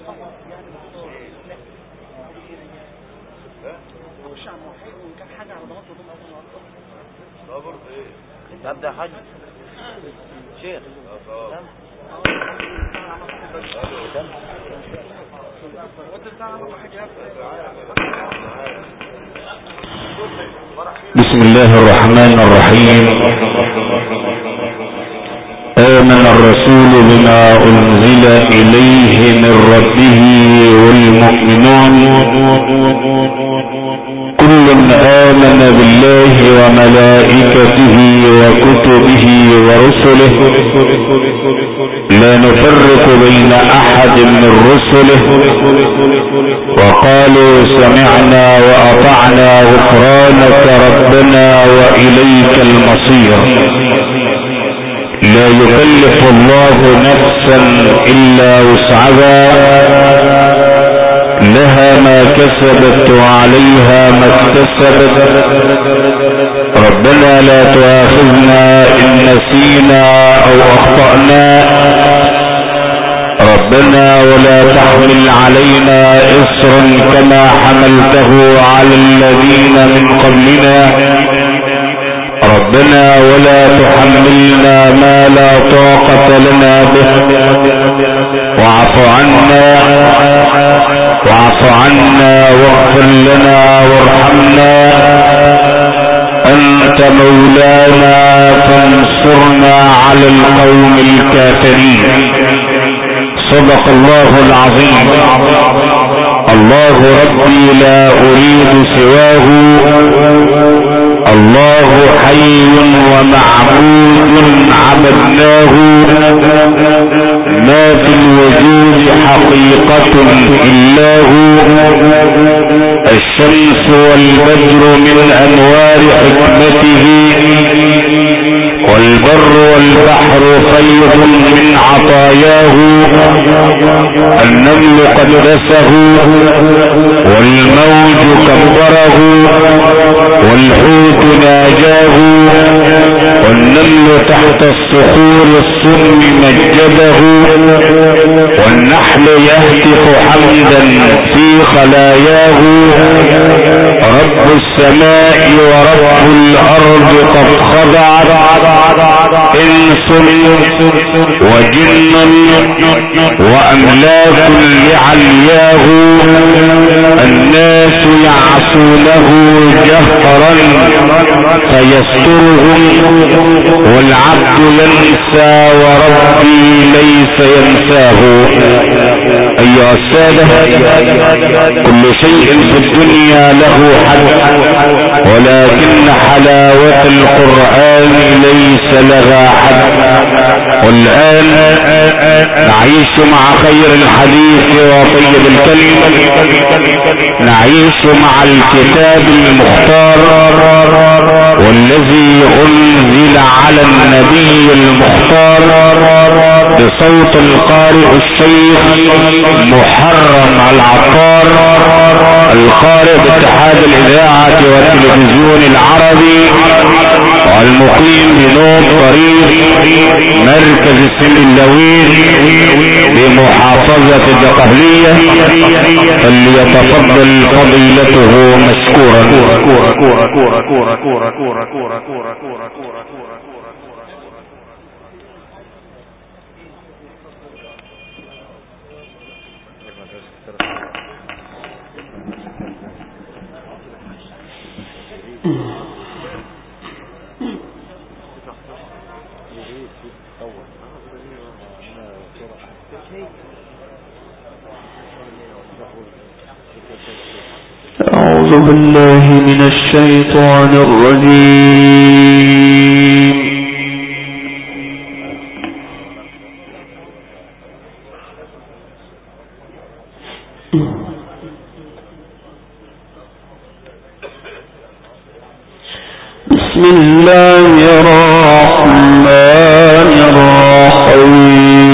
ابدا حاج شيخ بسم الله الرحمن الرحيم. آمن الرسول بما أنزل إليه من ربه والمؤمنون كل آمن بالله وملائكته وكتبه ورسله لا نفرق بين أحد من رسله وقالوا سمعنا وأطعنا غفرانك ربنا وإليك المصير. لا يكلف الله نفسا إلا وسعها لها ما كسبت وعليها ما اكتسبت. ربنا لا تؤاخذنا إن نسينا أو أخطأنا ربنا ولا تحمل علينا إصرا كما حملته على الذين من قبلنا ربنا ولا تحملنا ما لا طاقة لنا به واعف عنا واغفر لنا وارحمنا أنت مولانا فانصرنا على القوم الكافرين. صدق الله العظيم. الله ربي لا أريد سواه الله حي ومعبود عبدناه ما في الوجود حقيقة إلا هو الشمس والبدر من أنوار حكمته والبر والبحر فيض من عطاياه النمل قدسه والموج كبره والحوت ناجاه والنمل تحت الصخور الصم مجده والنحل يهتف حمدا في خلاياه رب السماء ورب الأرض قد خضعت إنس وجن وأملاك لعلياه الناس يعصونه جهرا فيسترهم والعبد ينسى وربي ليس ينساه. أيها السادة كل شيء في الدنيا له حد ولكن حلاوة القرآن ليس لها حد. والآن نعيش مع خير الحديث وطيب الكلم نعيش مع الكتاب المختار والذي أنزل على النبي المختار بصوت القارئ الشيخ محرم العطار القارئ باتحاد الإذاعة والتلفزيون العربي والمقيم بنوم طريق مركز السمنلوين بمحافظة الدقهلية فليتفضل فضيلته مشكورا. أعوذ بالله من الشيطان الرجيم. بسم الله الرحمن الرحيم.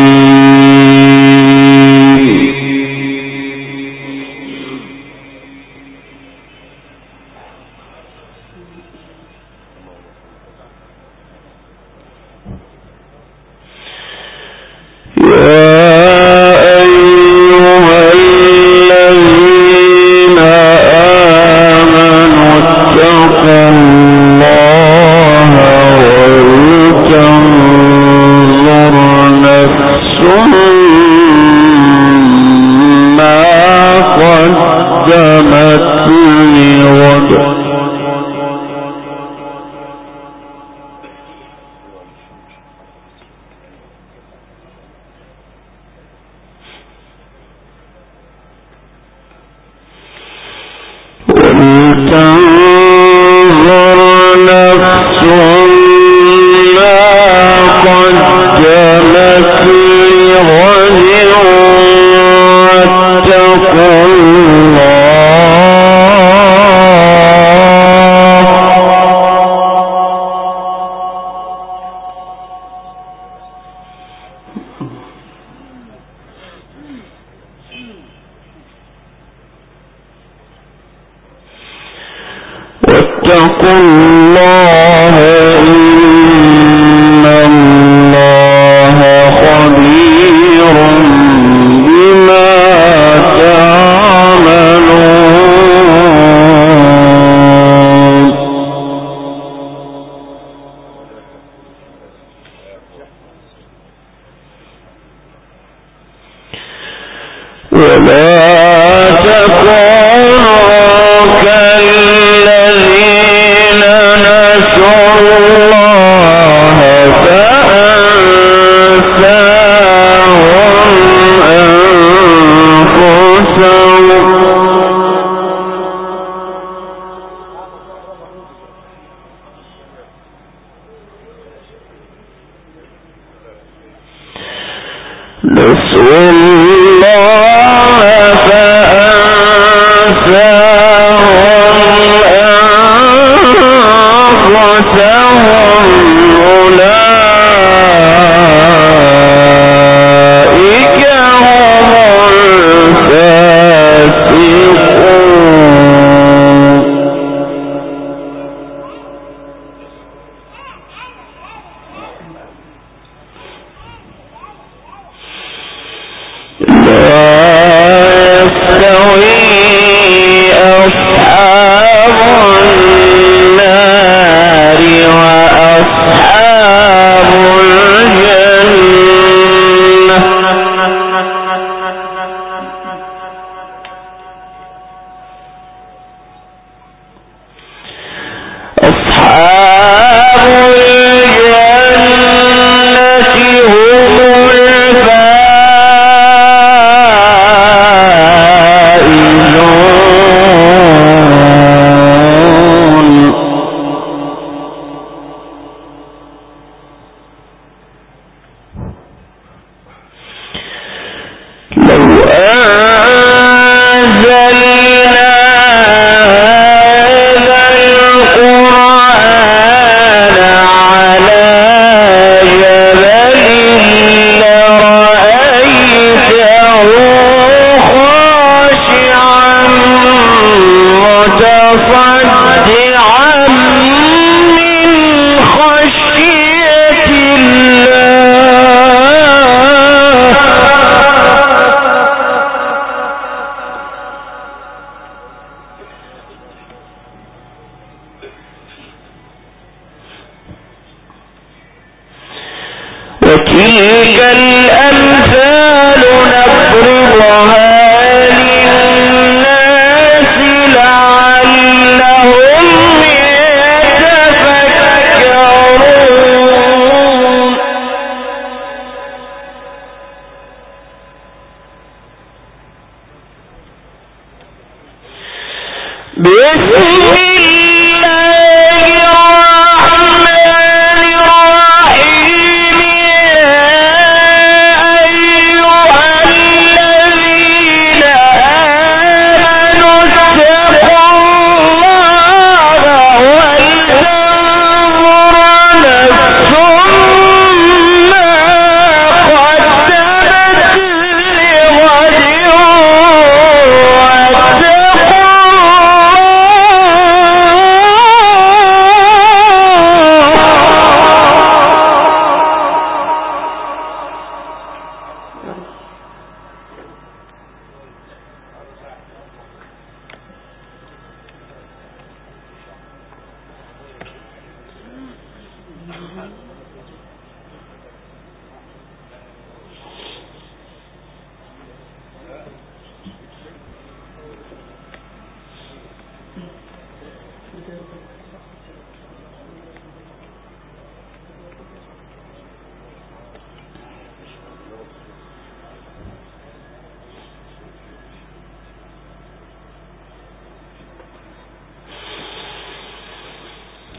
يا أيها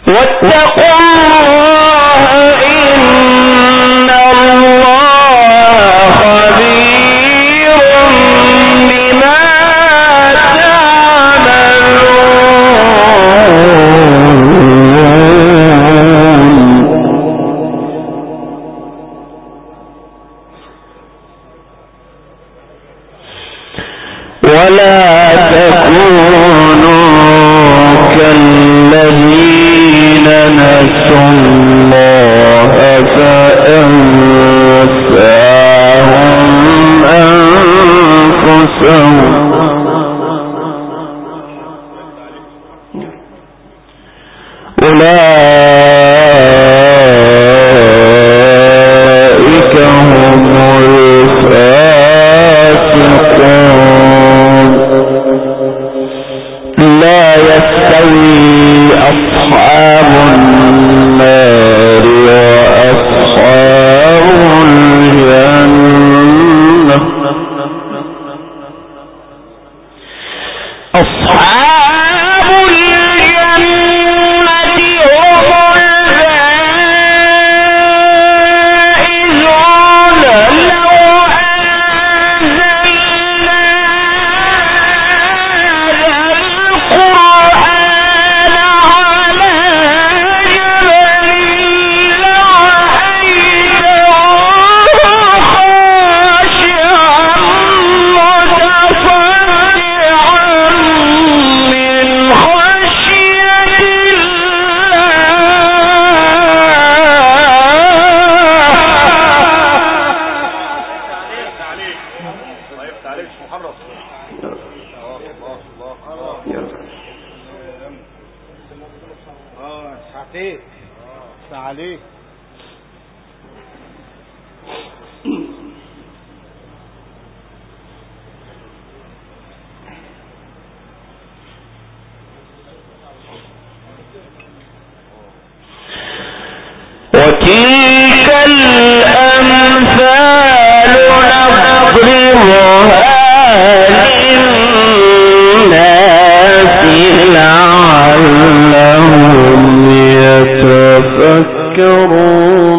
واتقوا الله إن الله خبير بما ولا تكونوا كالذين نسوا الله فأنساهم أنفسهم أولئك هم الفاسقون لا يستوي أصحاب النار وأصحاب الجنة أصحاب الجنة هم الفائزون لو وتلك الأمثال نضربها للناس لعلهم يتفكرون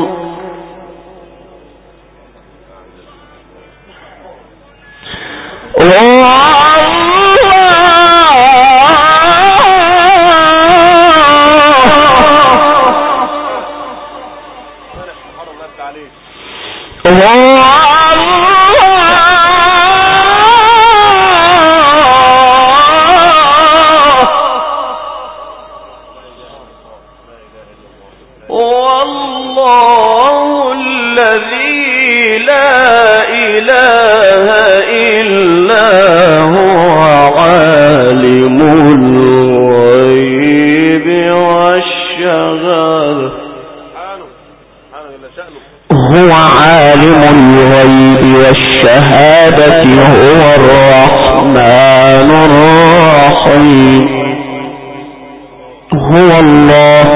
والله الذي لا إله إلا هو عالم الغيب والشهادة هو عالم الغيب والشهادة هو الرحمن الرحيم هو الله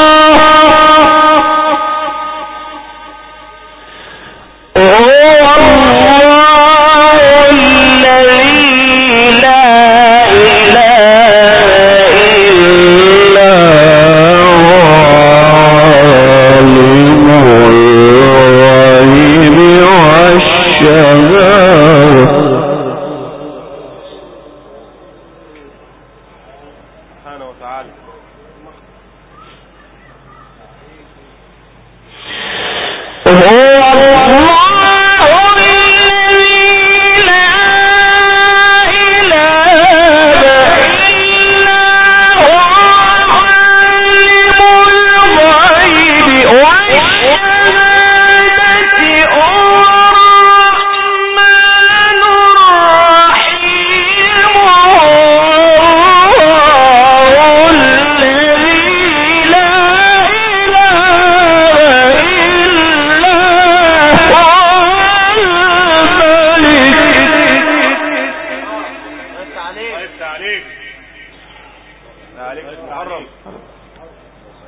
Oh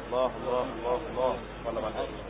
الله الله الله الله والله ما الحق.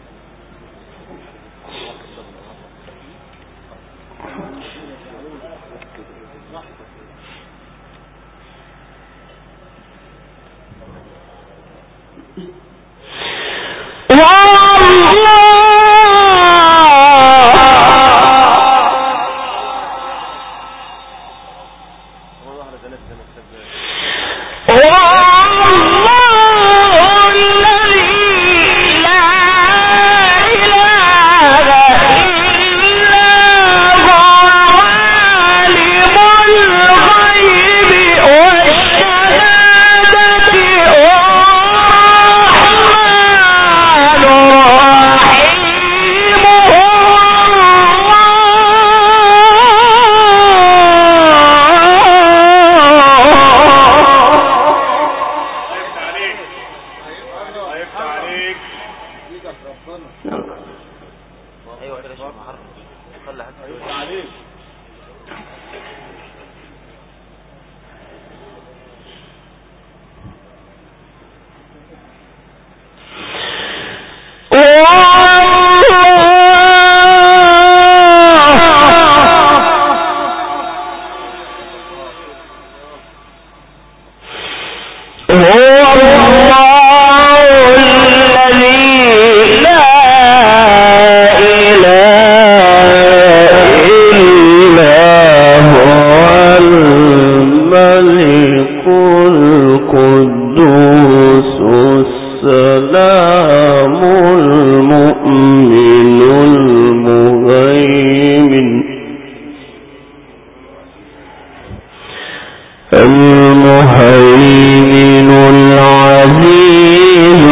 المهيمن العزيز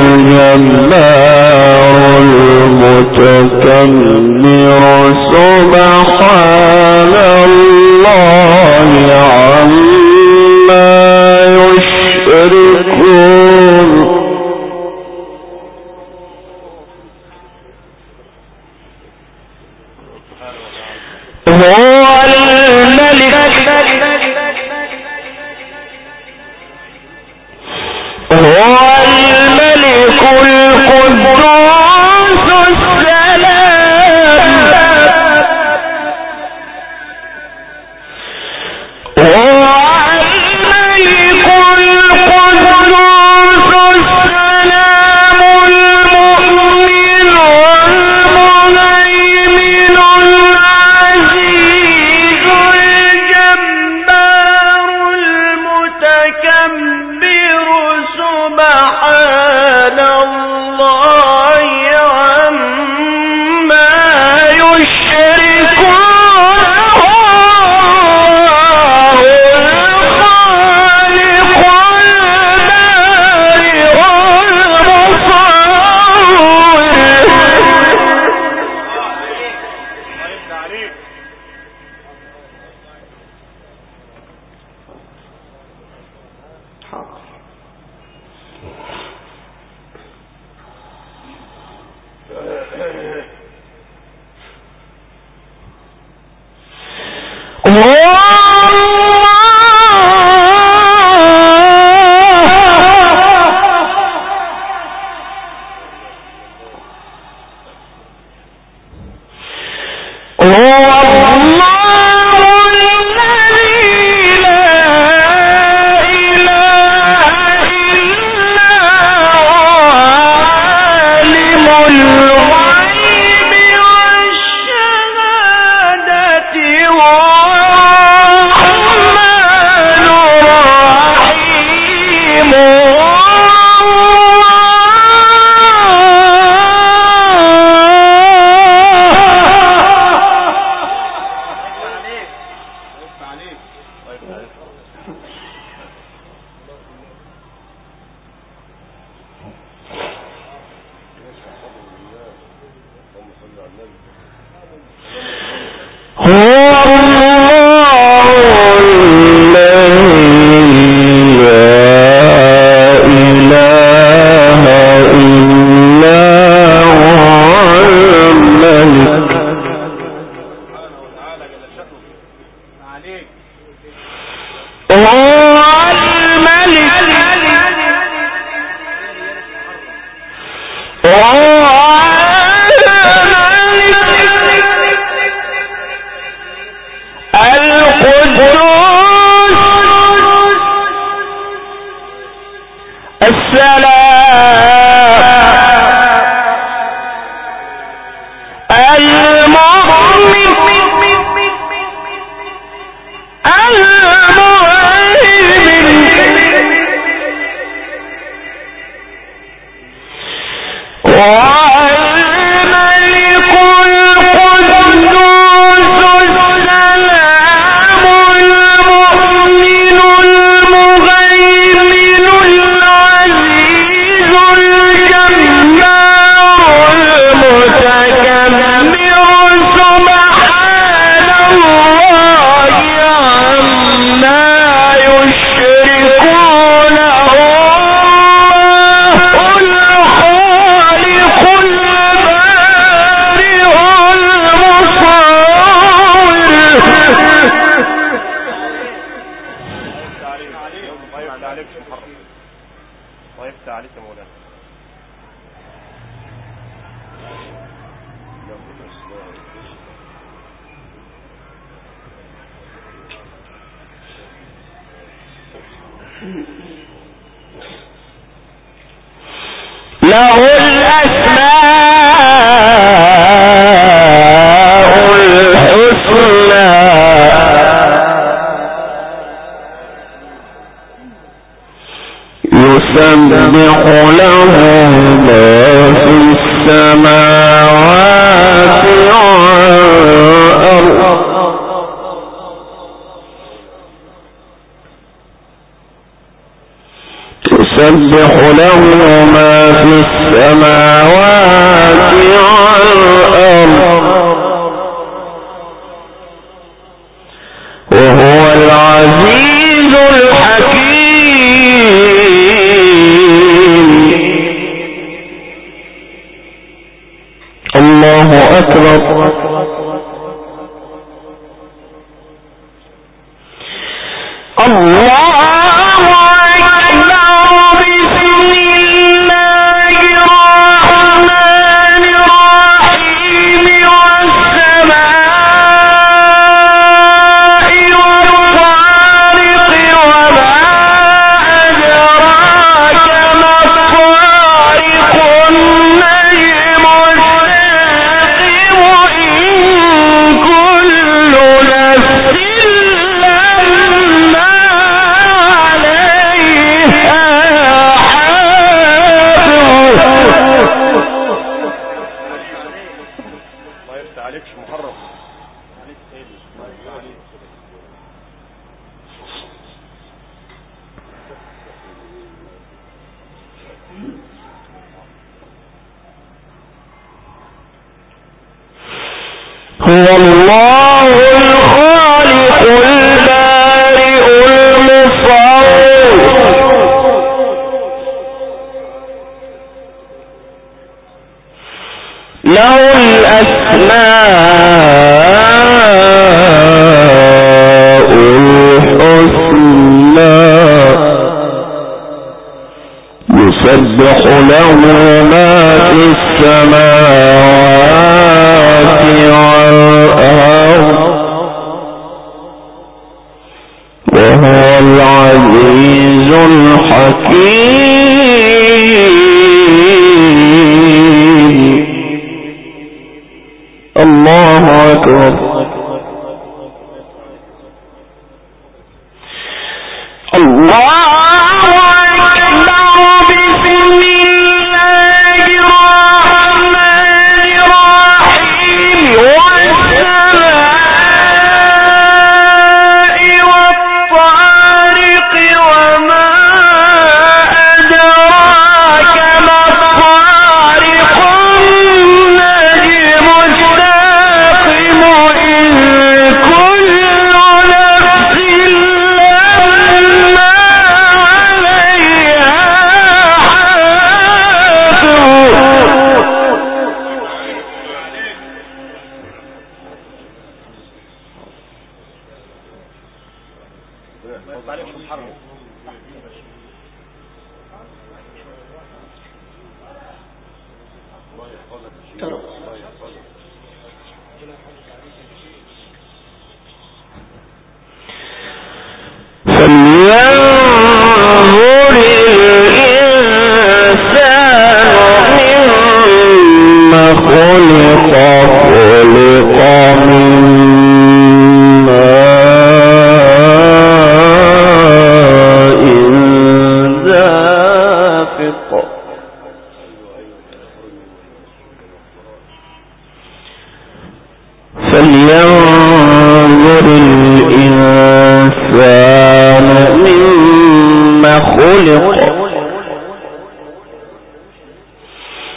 الجبار المتكبر سبحان الله عما يشركون هو الملك القدوس السلام المؤمن المهيمن العزيز الجبار المتكبر سبحان الله عما يشركون له الأسماء الحسنى يسبح له ما في السماوات والأرض يسبح له ما في السماوات والأرض وهو العزيز الحكيم. الله أكبر. الله هو الله الخالق البارئ المصور له الأسماء الحسنى يسبح له ما في السماوات والأرض وهو العزيز الحكيم. الله أكبر. الله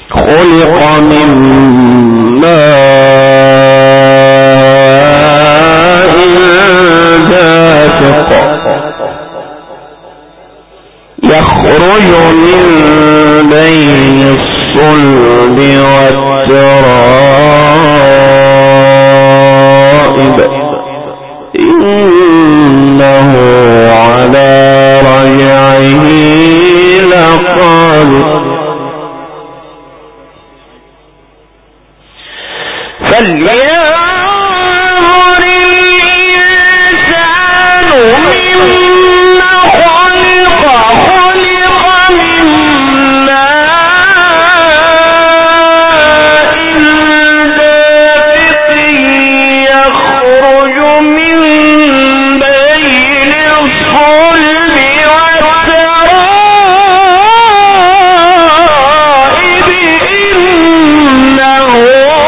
خلق من ماء دافق يخرج من بين الصلب والترائب إنه على رجعه لقادر فلينظر الإنسان مما خلق من ماء دافق يخرج من بين الصلب والترائب إنه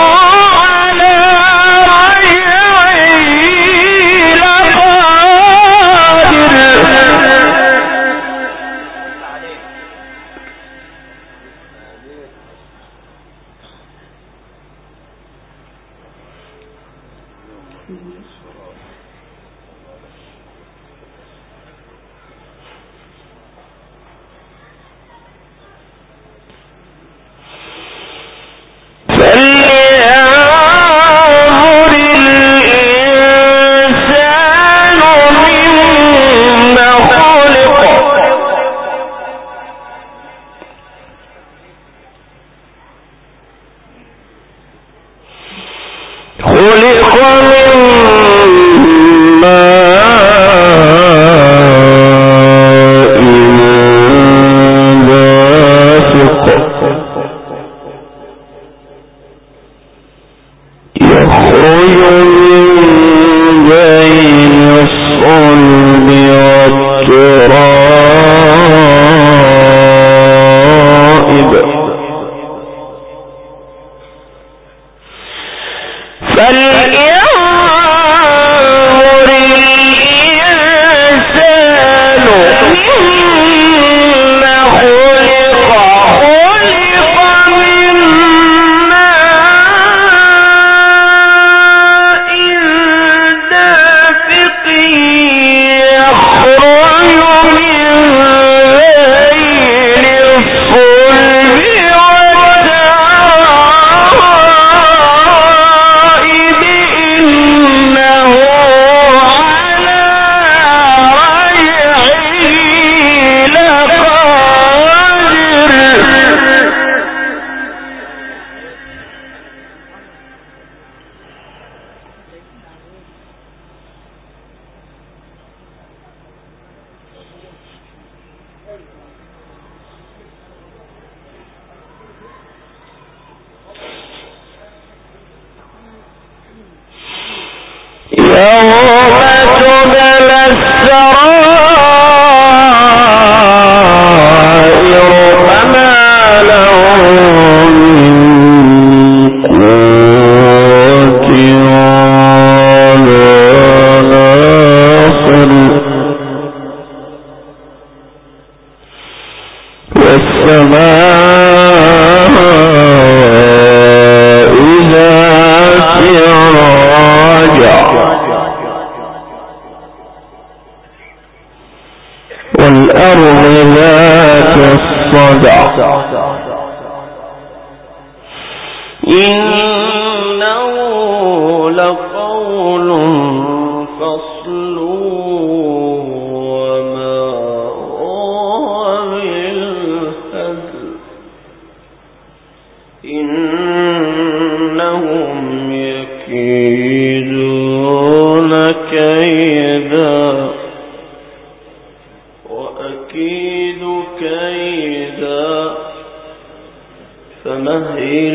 فمهل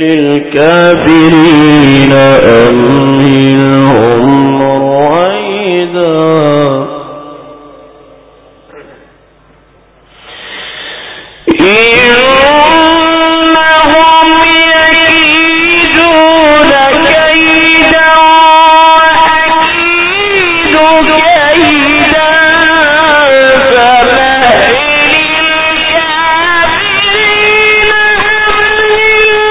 الكافرين أمهلهم رويدا إنهم يكيدون كيدا وأكيد كيدا فمهل الكافرين أمهلهم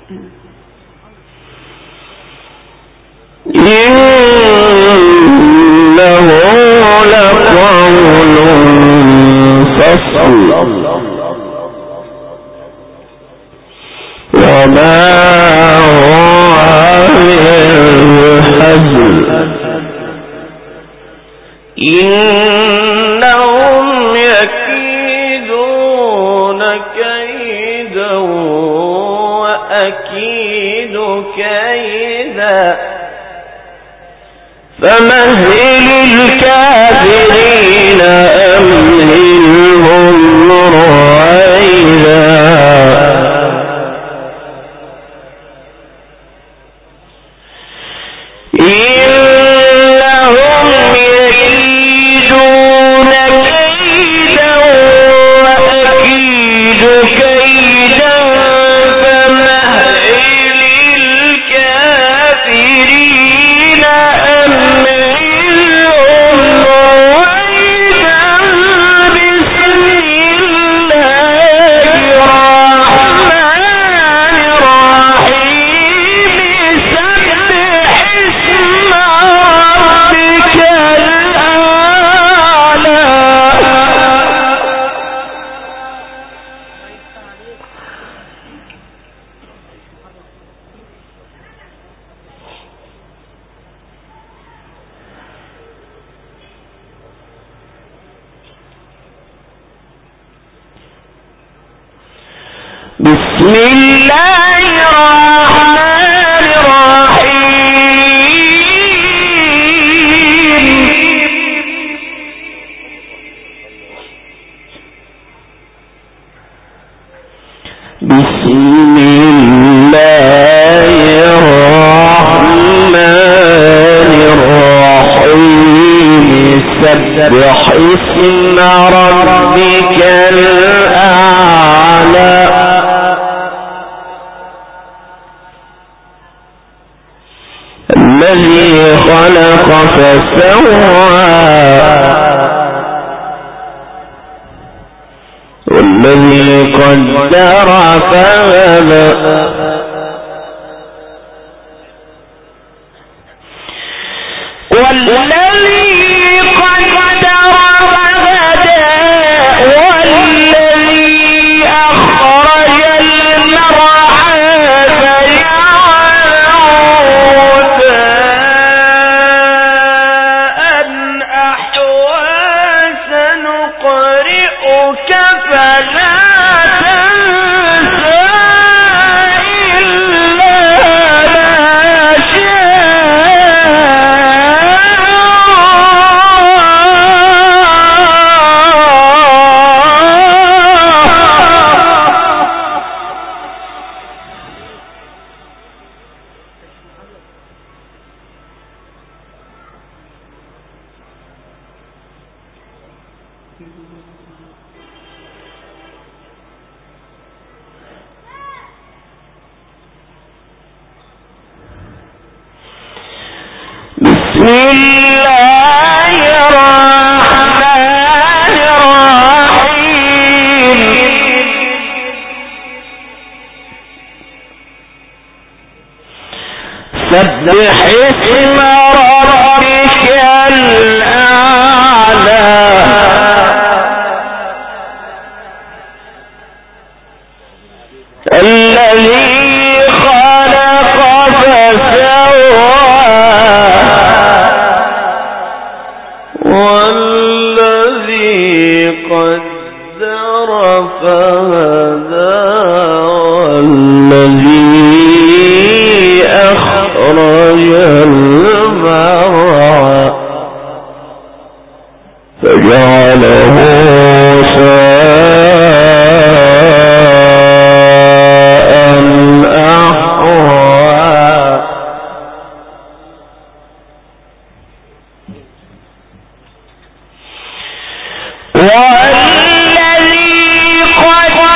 إنه لقول فصل وما هو بالهزل إنهم يكيدون كيدا وأكيد كيدا فمهل الكافرين أمهلهم رويدا إنهم يكيدون كيدا وأكيد كيدا فمهل الكافرين أمهلهم رويدا بسم الله الرحمن الرحيم سبح اسم ربك الأعلى بسم الله الرحمن الرحيم بسم الله الرحمن الرحيم سبح اسم ربك الأعلى الذي خلق فسوى والذي قدر فهدى والذي قدر فهدى والذي أخرج المرعى فجعله سنقرئك فلا تنسى إلا ما بسم الله الرحمن الرحيم سبح اسم ربك الأعلى الذي خلق فسوى والذي قدر فهدى والذي أخرج المرعى فجعله والذي قدر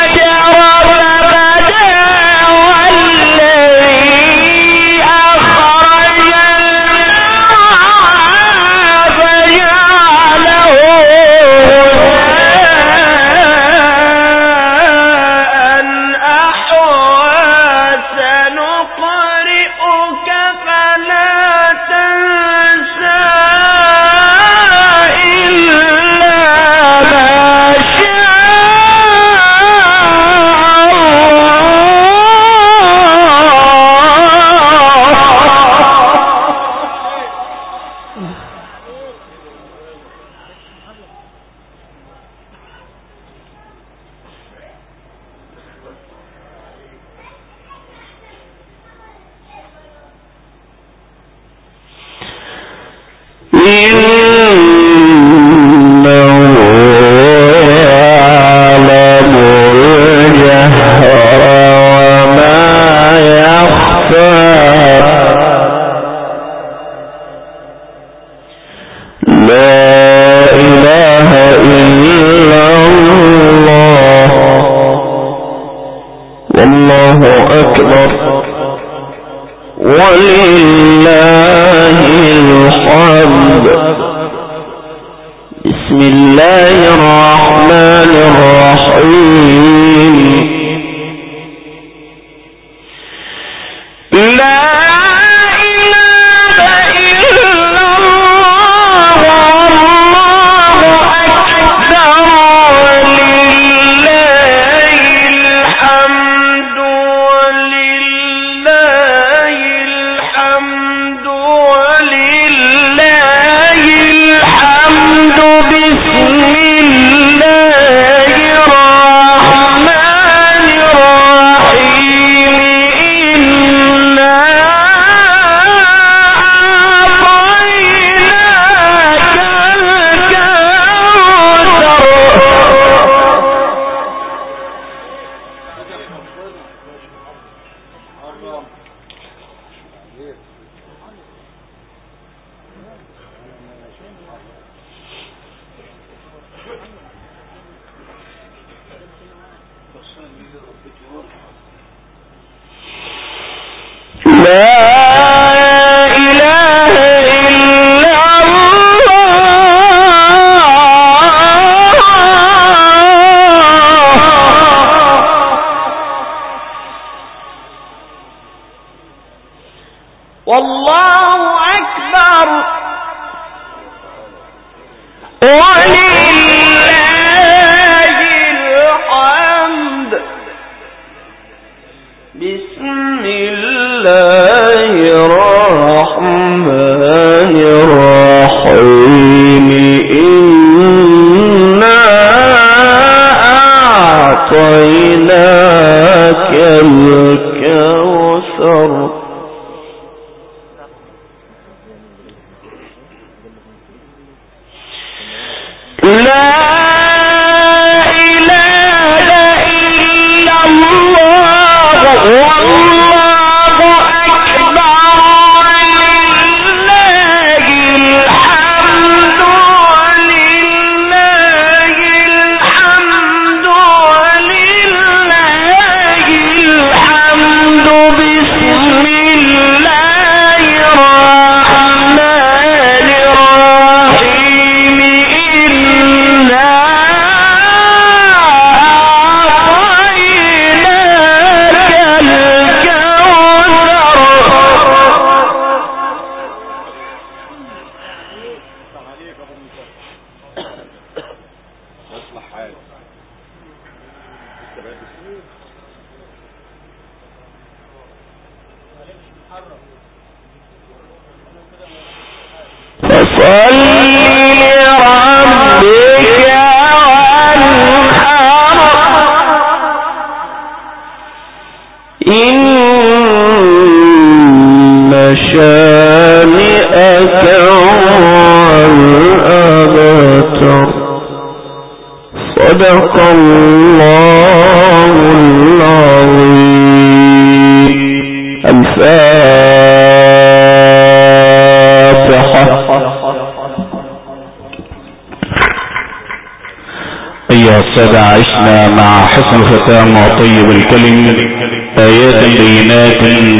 عشنا مع حسن الختام وطيب الكلم آيات بينات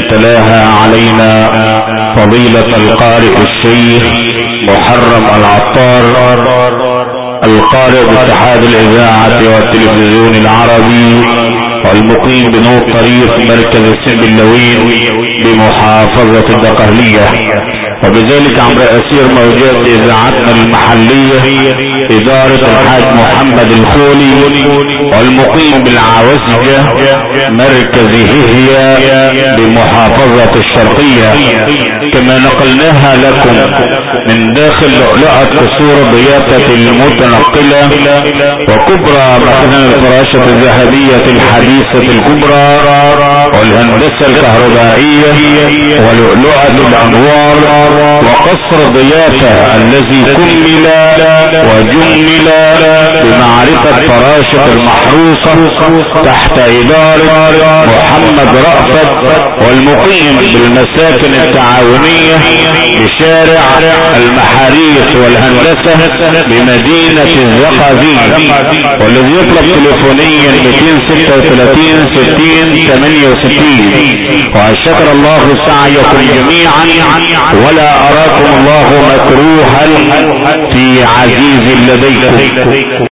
تلاها علينا فضيلة القارئ الشيخ محرم العطار القارئ باتحاد الإذاعة والتلفزيون العربي والمقيم بنور طريق مركز السنبلاوين بمحافظة الدقهلية، وبذلك عبر أسير موجات إذاعتنا المحلية إدارة الحاج محمد الخولي، والمقيم بالعوزجة مركز هي بمحافظة الشرقية، كما نقلناها لكم من داخل لؤلؤة قصور ضيافة المتنقلة وكبرى مخزن الفراشة الذهبية الحديثة الكبرى والهندسة الكهربائية ولؤلؤة الانوار وقصر ضيافة الذي كمل وجمل بمعرفة فراشة المحروسة تحت ادارة محمد رأفت، والمقيم بالمساكن التعاونية بشارع المحاريس والهندسة بمدينة الزقازيق، والذي يطلب تليفونيا 236 60 68. وشكر الله سعيكم جميعا، ولا اراكم الله مكروها في عزيز لديكم.